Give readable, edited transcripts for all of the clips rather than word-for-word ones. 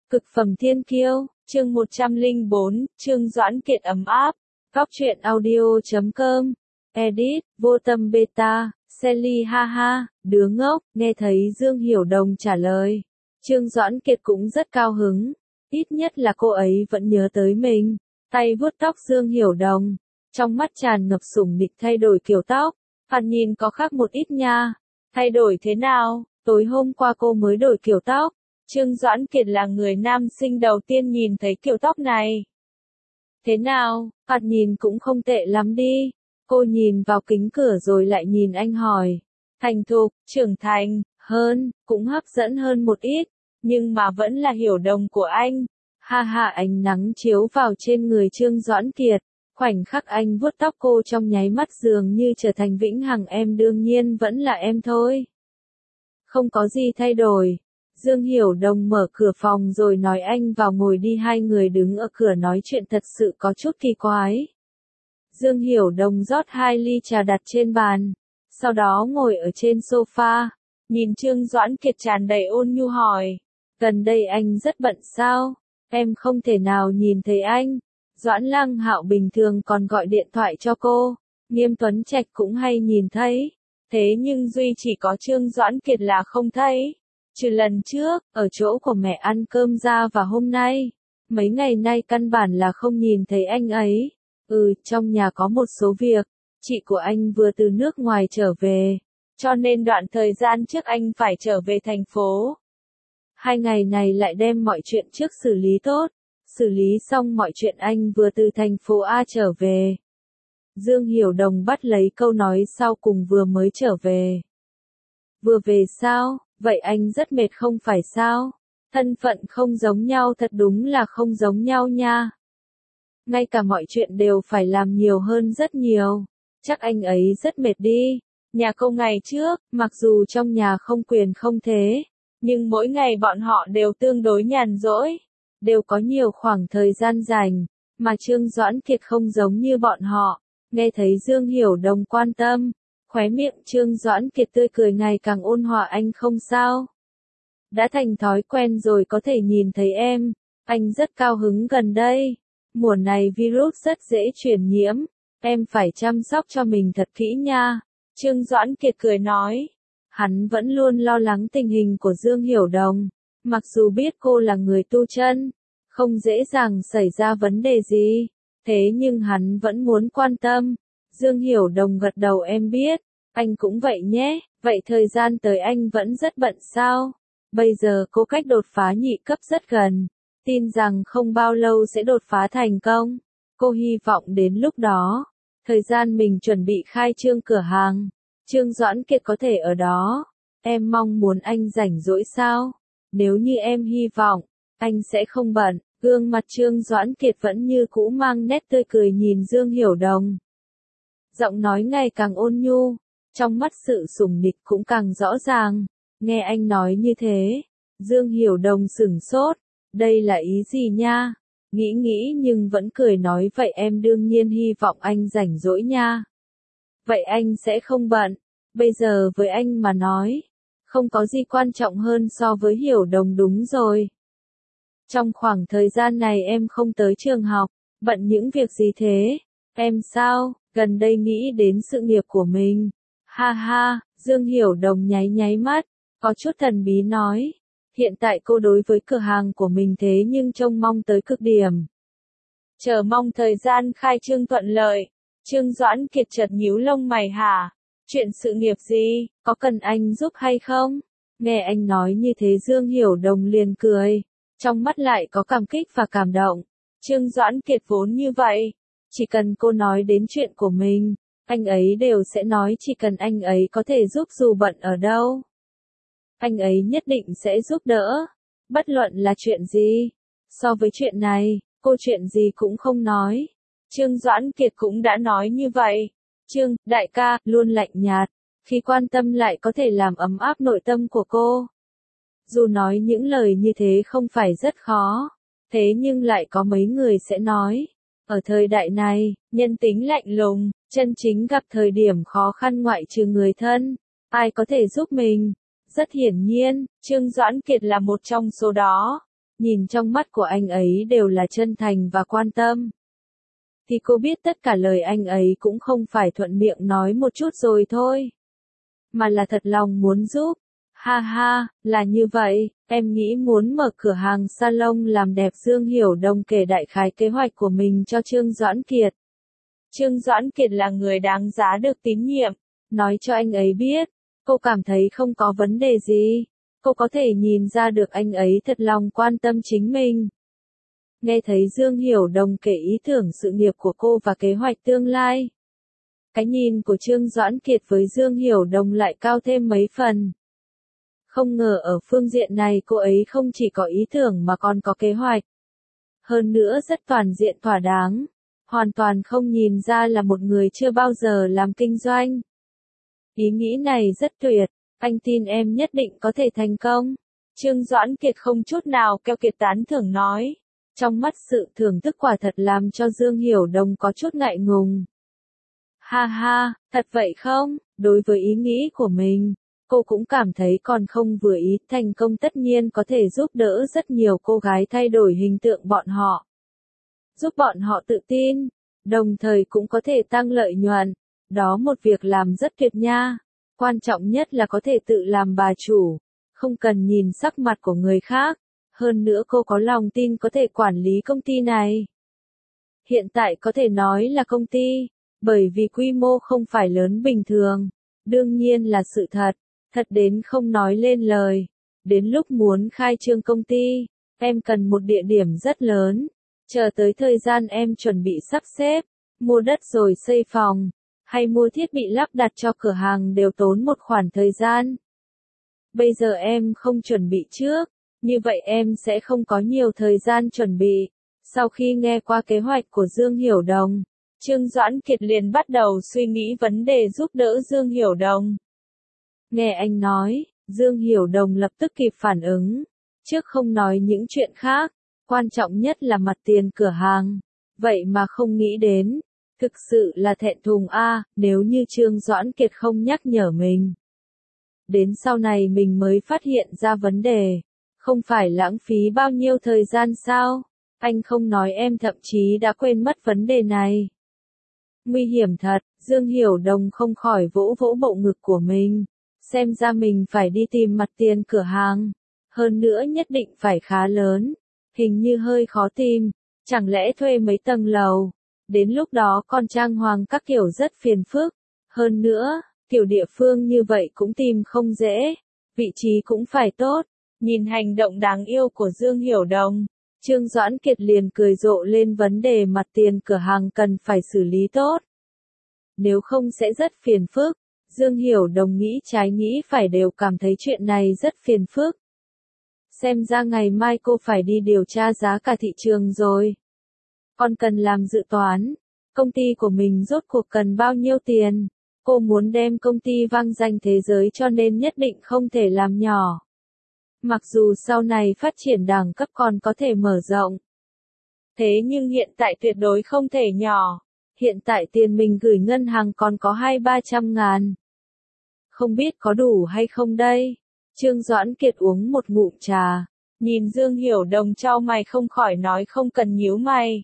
Cực phẩm thiên kiêu, chương 104, Trương Doãn Kiệt ấm áp. Góc truyện audio.com. Edit, vô tâm beta, Sally ha ha, đứa ngốc, nghe thấy Dương Hiểu Đồng trả lời. Trương Doãn Kiệt cũng rất cao hứng, ít nhất là cô ấy vẫn nhớ tới mình. Tay vuốt tóc Dương Hiểu Đồng, trong mắt tràn ngập sủng nịch thay đổi kiểu tóc. Thoạt nhìn có khác một ít nha. Thay đổi thế nào? Tối hôm qua cô mới đổi kiểu tóc. Trương Doãn Kiệt là người nam sinh đầu tiên nhìn thấy kiểu tóc này. Thế nào, thoạt nhìn cũng không tệ lắm đi. Cô nhìn vào kính cửa rồi lại nhìn anh hỏi. Thành thục, trưởng thành, hơn, cũng hấp dẫn hơn một ít, nhưng mà vẫn là Hiểu Đồng của anh. Ha ha, ánh nắng chiếu vào trên người Trương Doãn Kiệt. Khoảnh khắc anh vuốt tóc cô trong nháy mắt dường như trở thành vĩnh hằng, em đương nhiên vẫn là em thôi. Không có gì thay đổi. Dương Hiểu Đồng mở cửa phòng rồi nói anh vào ngồi đi, hai người đứng ở cửa nói chuyện thật sự có chút kỳ quái. Dương Hiểu Đồng rót 2 ly trà đặt trên bàn, sau đó ngồi ở trên sofa, nhìn Trương Doãn Kiệt tràn đầy ôn nhu hỏi, gần đây anh rất bận sao, em không thể nào nhìn thấy anh. Doãn Lăng Hạo bình thường còn gọi điện thoại cho cô, Nghiêm Tuấn Trạch cũng hay nhìn thấy, thế nhưng duy chỉ có Trương Doãn Kiệt là không thấy. Trừ lần trước, ở chỗ của mẹ ăn cơm ra và hôm nay, mấy ngày nay căn bản là không nhìn thấy anh ấy. Trong nhà có một số việc, chị của anh vừa từ nước ngoài trở về, cho nên đoạn thời gian trước anh phải trở về thành phố. 2 ngày này lại đem mọi chuyện trước xử lý tốt, xử lý xong mọi chuyện anh vừa từ thành phố A trở về. Dương Hiểu Đồng bắt lấy câu nói sau cùng, vừa mới trở về. Vừa về sao? Vậy anh rất mệt không phải sao? Thân phận không giống nhau, thật đúng là không giống nhau nha. Ngay cả mọi chuyện đều phải làm nhiều hơn rất nhiều. Chắc anh ấy rất mệt đi. Nhà cô ngày trước, mặc dù trong nhà không quyền không thế, nhưng mỗi ngày bọn họ đều tương đối nhàn rỗi, đều có nhiều khoảng thời gian rảnh, mà Trương Doãn Kiệt không giống như bọn họ. Nghe thấy Dương Hiểu Đồng quan tâm, khóe miệng Trương Doãn Kiệt tươi cười ngày càng ôn hòa, anh không sao. Đã thành thói quen rồi, có thể nhìn thấy em, anh rất cao hứng gần đây. Mùa này virus rất dễ truyền nhiễm, em phải chăm sóc cho mình thật kỹ nha. Trương Doãn Kiệt cười nói, hắn vẫn luôn lo lắng tình hình của Dương Hiểu Đồng, mặc dù biết cô là người tu chân, không dễ dàng xảy ra vấn đề gì, thế nhưng hắn vẫn muốn quan tâm. Dương Hiểu Đồng gật đầu, em biết, anh cũng vậy nhé, vậy thời gian tới anh vẫn rất bận sao? Bây giờ cô cách đột phá nhị cấp rất gần, tin rằng không bao lâu sẽ đột phá thành công. Cô hy vọng đến lúc đó, thời gian mình chuẩn bị khai trương cửa hàng, Trương Doãn Kiệt có thể ở đó. Em mong muốn anh rảnh rỗi sao? Nếu như em hy vọng, anh sẽ không bận. Gương mặt Trương Doãn Kiệt vẫn như cũ mang nét tươi cười nhìn Dương Hiểu Đồng. Giọng nói ngày càng ôn nhu, trong mắt sự sủng nịch cũng càng rõ ràng. Nghe anh nói như thế, Dương Hiểu Đồng sửng sốt, đây là ý gì nha? Nghĩ nhưng vẫn cười nói, vậy em đương nhiên hy vọng anh rảnh rỗi nha. Vậy anh sẽ không bận, bây giờ với anh mà nói, không có gì quan trọng hơn so với Hiểu Đồng. Đúng rồi. Trong khoảng thời gian này em không tới trường học, bận những việc gì thế? Em sao, gần đây nghĩ đến sự nghiệp của mình. Ha ha, Dương Hiểu Đồng nháy mắt, có chút thần bí nói. Hiện tại cô đối với cửa hàng của mình thế nhưng trông mong tới cực điểm. Chờ mong thời gian khai trương thuận lợi. Trương Doãn Kiệt chợt nhíu lông mày hả? Chuyện sự nghiệp gì, có cần anh giúp hay không? Nghe anh nói như thế Dương Hiểu Đồng liền cười, trong mắt lại có cảm kích và cảm động. Trương Doãn Kiệt vốn như vậy, chỉ cần cô nói đến chuyện của mình, anh ấy đều sẽ nói, chỉ cần anh ấy có thể giúp dù bận ở đâu, anh ấy nhất định sẽ giúp đỡ, bất luận là chuyện gì. So với chuyện này, cô chuyện gì cũng không nói. Trương Doãn Kiệt cũng đã nói như vậy. Trương, đại ca, luôn lạnh nhạt, khi quan tâm lại có thể làm ấm áp nội tâm của cô. Dù nói những lời như thế không phải rất khó, thế nhưng lại có mấy người sẽ nói. Ở thời đại này, nhân tính lạnh lùng, chân chính gặp thời điểm khó khăn ngoại trừ người thân, ai có thể giúp mình? Rất hiển nhiên, Trương Doãn Kiệt là một trong số đó. nhìn trong mắt của anh ấy đều là chân thành và quan tâm. Thì cô biết tất cả lời anh ấy cũng không phải thuận miệng nói một chút rồi thôi, mà là thật lòng muốn giúp. Ha ha, là như vậy, em nghĩ muốn mở cửa hàng salon làm đẹp. Dương Hiểu Đông kể đại khái kế hoạch của mình cho Trương Doãn Kiệt. Trương Doãn Kiệt là người đáng giá được tín nhiệm, nói cho anh ấy biết, cô cảm thấy không có vấn đề gì, cô có thể nhìn ra được anh ấy thật lòng quan tâm chính mình. Nghe thấy Dương Hiểu Đông kể ý tưởng sự nghiệp của cô và kế hoạch tương lai, cái nhìn của Trương Doãn Kiệt với Dương Hiểu Đông lại cao thêm mấy phần. Không ngờ ở phương diện này cô ấy không chỉ có ý tưởng mà còn có kế hoạch. Hơn nữa rất toàn diện thỏa đáng, hoàn toàn không nhìn ra là một người chưa bao giờ làm kinh doanh. Ý nghĩ này rất tuyệt, anh tin em nhất định có thể thành công. Trương Doãn Kiệt không chút nào keo kiệt tán thưởng nói. Trong mắt sự thưởng thức quả thật làm cho Dương Hiểu Đông có chút ngại ngùng. Ha ha, thật vậy không? Đối với ý nghĩ của mình, cô cũng cảm thấy còn không vừa ý. Thành công tất nhiên có thể giúp đỡ rất nhiều cô gái thay đổi hình tượng bọn họ, giúp bọn họ tự tin, đồng thời cũng có thể tăng lợi nhuận. Đó một việc làm rất tuyệt nha. Quan trọng nhất là có thể tự làm bà chủ, không cần nhìn sắc mặt của người khác. Hơn nữa cô có lòng tin có thể quản lý công ty này. Hiện tại có thể nói là công ty, bởi vì quy mô không phải lớn bình thường. Đương nhiên là sự thật, thật đến không nói lên lời. Đến lúc muốn khai trương công ty, em cần một địa điểm rất lớn. Chờ tới thời gian em chuẩn bị sắp xếp, mua đất rồi xây phòng, hay mua thiết bị lắp đặt cho cửa hàng đều tốn một khoản thời gian. Bây giờ em không chuẩn bị trước, như vậy em sẽ không có nhiều thời gian chuẩn bị. Sau khi nghe qua kế hoạch của Dương Hiểu Đông, Trương Doãn Kiệt liền bắt đầu suy nghĩ vấn đề giúp đỡ Dương Hiểu Đông. Nghe anh nói, Dương Hiểu Đông lập tức kịp phản ứng. Trước không nói những chuyện khác, quan trọng nhất là mặt tiền cửa hàng. Vậy mà không nghĩ đến. Thực sự là thẹn thùng a, nếu như Trương Doãn Kiệt không nhắc nhở mình. Đến sau này mình mới phát hiện ra vấn đề. Không phải lãng phí bao nhiêu thời gian sao? Anh không nói em thậm chí đã quên mất vấn đề này. Nguy hiểm thật, Dương Hiểu Đông không khỏi vỗ vỗ bộ ngực của mình. Xem ra mình phải đi tìm mặt tiền cửa hàng. Hơn nữa nhất định phải khá lớn. Hình như hơi khó tìm. Chẳng lẽ thuê mấy tầng lầu? Đến lúc đó con trang hoàng các kiểu rất phiền phức. Hơn nữa, kiểu địa phương như vậy cũng tìm không dễ. Vị trí cũng phải tốt. Nhìn hành động đáng yêu của Dương Hiểu Đông, Trương Doãn Kiệt liền cười rộ lên vấn đề mặt tiền cửa hàng cần phải xử lý tốt. Nếu không sẽ rất phiền phức. Dương Hiểu Đông nghĩ trái nghĩ phải đều cảm thấy chuyện này rất phiền phức. Xem ra ngày mai cô phải đi điều tra giá cả thị trường rồi. Còn cần làm dự toán. Công ty của mình rốt cuộc cần bao nhiêu tiền. Cô muốn đem công ty vang danh thế giới cho nên nhất định không thể làm nhỏ. Mặc dù sau này phát triển đẳng cấp còn có thể mở rộng. Thế nhưng hiện tại tuyệt đối không thể nhỏ. Hiện tại tiền mình gửi ngân hàng còn có 200-300 ngàn. Không biết có đủ hay không đây? Trương Doãn Kiệt uống một ngụm trà. Nhìn Dương Hiểu Đông chau mày không khỏi nói không cần nhíu mày.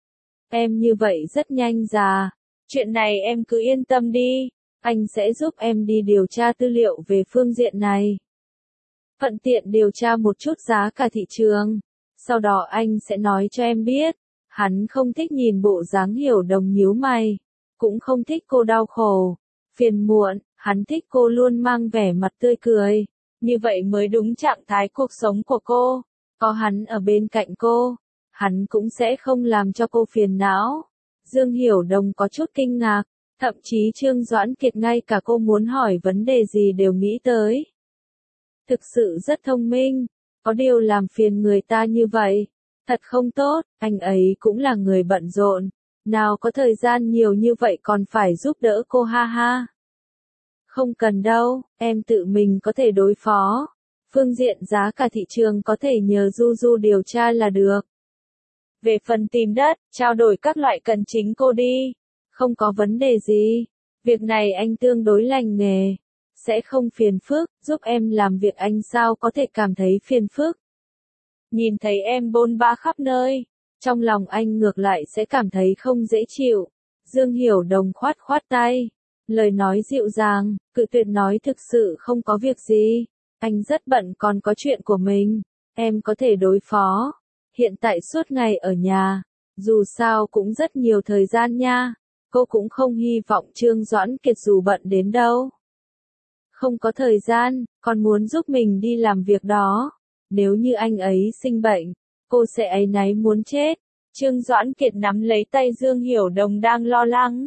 Em như vậy rất nhanh già. Chuyện này em cứ yên tâm đi. Anh sẽ giúp em đi điều tra tư liệu về phương diện này. Thuận tiện điều tra một chút giá cả thị trường. Sau đó anh sẽ nói cho em biết. Hắn không thích nhìn bộ dáng Hiểu Đông nhíu mày. Cũng không thích cô đau khổ, phiền muộn. Hắn thích cô luôn mang vẻ mặt tươi cười. Như vậy mới đúng trạng thái cuộc sống của cô. Có hắn ở bên cạnh cô, hắn cũng sẽ không làm cho cô phiền não. Dương Hiểu Đông có chút kinh ngạc. Thậm chí Trương Doãn Kiệt ngay cả cô muốn hỏi vấn đề gì đều nghĩ tới. Thực sự rất thông minh. Có điều làm phiền người ta như vậy. Thật không tốt, anh ấy cũng là người bận rộn. Nào có thời gian nhiều như vậy còn phải giúp đỡ cô ha ha. Không cần đâu, em tự mình có thể đối phó. Phương diện giá cả thị trường có thể nhờ Du Du điều tra là được. Về phần tìm đất, trao đổi các loại cần chính cô đi. Không có vấn đề gì. Việc này anh tương đối lành nghề. Sẽ không phiền phức, giúp em làm việc anh sao có thể cảm thấy phiền phức. nhìn thấy em bôn ba khắp nơi, trong lòng anh ngược lại sẽ cảm thấy không dễ chịu. Dương Hiểu Đồng khoát khoát tay, lời nói dịu dàng, cự tuyệt nói thực sự không có việc gì, anh rất bận còn có chuyện của mình, em có thể đối phó, hiện tại suốt ngày ở nhà, dù sao cũng rất nhiều thời gian nha, cô cũng không hy vọng Trương Doãn Kiệt dù bận đến đâu. Không có thời gian, còn muốn giúp mình đi làm việc đó, nếu như anh ấy sinh bệnh, cô sẽ áy náy muốn chết. Trương Doãn Kiệt nắm lấy tay Dương Hiểu Đồng đang lo lắng.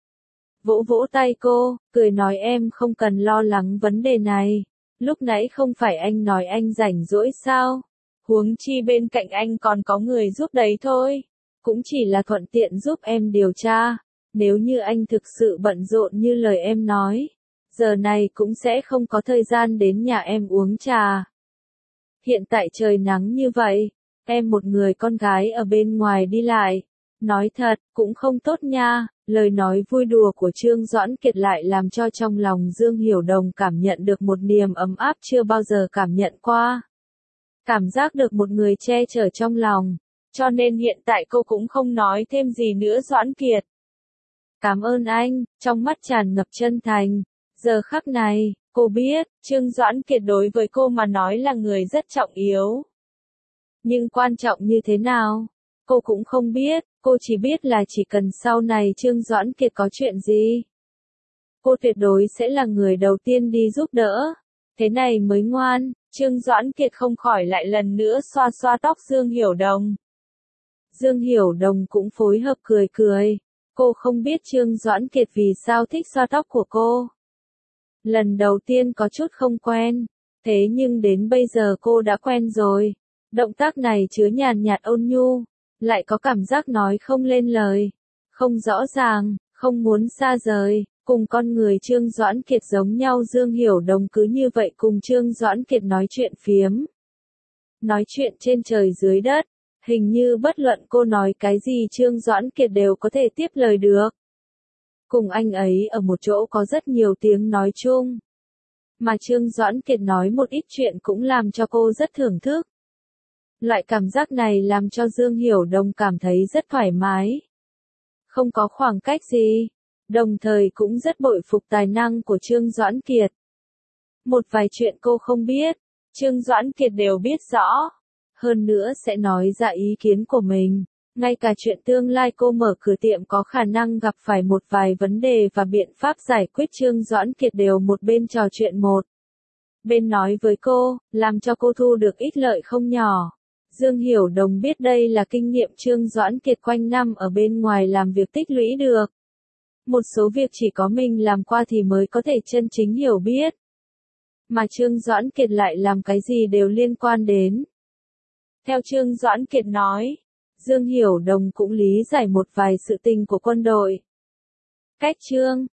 Vỗ vỗ tay cô, cười nói em không cần lo lắng vấn đề này. Lúc nãy không phải anh nói anh rảnh rỗi sao? Huống chi bên cạnh anh còn có người giúp đấy thôi. Cũng chỉ là thuận tiện giúp em điều tra. Nếu như anh thực sự bận rộn như lời em nói, giờ này cũng sẽ không có thời gian đến nhà em uống trà. Hiện tại trời nắng như vậy, em một người con gái ở bên ngoài đi lại, nói thật, cũng không tốt nha. Lời nói vui đùa của Trương Doãn Kiệt lại làm cho trong lòng Dương Hiểu Đồng cảm nhận được một niềm ấm áp chưa bao giờ cảm nhận qua. Cảm giác được một người che chở trong lòng, cho nên hiện tại cô cũng không nói thêm gì nữa. Doãn Kiệt, cảm ơn anh, trong mắt tràn ngập chân thành. Giờ khắc này, cô biết, Trương Doãn Kiệt đối với cô mà nói là người rất trọng yếu. Nhưng quan trọng như thế nào? Cô cũng không biết, cô chỉ biết là chỉ cần sau này Trương Doãn Kiệt có chuyện gì, cô tuyệt đối sẽ là người đầu tiên đi giúp đỡ. Thế này mới ngoan. Trương Doãn Kiệt không khỏi lại lần nữa xoa xoa tóc Dương Hiểu Đồng. Dương Hiểu Đồng cũng phối hợp cười cười. Cô không biết Trương Doãn Kiệt vì sao thích xoa tóc của cô. Lần đầu tiên có chút không quen, thế nhưng đến bây giờ cô đã quen rồi. Động tác này chứa nhàn nhạt ôn nhu, lại có cảm giác nói không lên lời, không rõ ràng, không muốn xa rời, cùng con người Trương Doãn Kiệt giống nhau. Dương Hiểu Đồng cứ như vậy cùng Trương Doãn Kiệt nói chuyện phiếm. Nói chuyện trên trời dưới đất, hình như bất luận cô nói cái gì Trương Doãn Kiệt đều có thể tiếp lời được. Cùng anh ấy ở một chỗ có rất nhiều tiếng nói chung. Mà Trương Doãn Kiệt nói một ít chuyện cũng làm cho cô rất thưởng thức. Loại cảm giác này làm cho Dương Hiểu Đồng cảm thấy rất thoải mái. Không có khoảng cách gì. Đồng thời cũng rất bội phục tài năng của Trương Doãn Kiệt. Một vài chuyện cô không biết, Trương Doãn Kiệt đều biết rõ. Hơn nữa sẽ nói ra ý kiến của mình. Ngay cả chuyện tương lai cô mở cửa tiệm có khả năng gặp phải một vài vấn đề và biện pháp giải quyết Trương Doãn Kiệt đều một bên trò chuyện một bên nói với cô, làm cho cô thu được ít lợi không nhỏ. Dương Hiểu Đồng biết đây là kinh nghiệm Trương Doãn Kiệt quanh năm ở bên ngoài làm việc tích lũy được. Một số việc chỉ có mình làm qua thì mới có thể chân chính hiểu biết. Mà Trương Doãn Kiệt lại làm cái gì đều liên quan đến. Theo Trương Doãn Kiệt nói, Dương Hiểu Đồng cũng lý giải một vài sự tình của quân đội. Cách Trương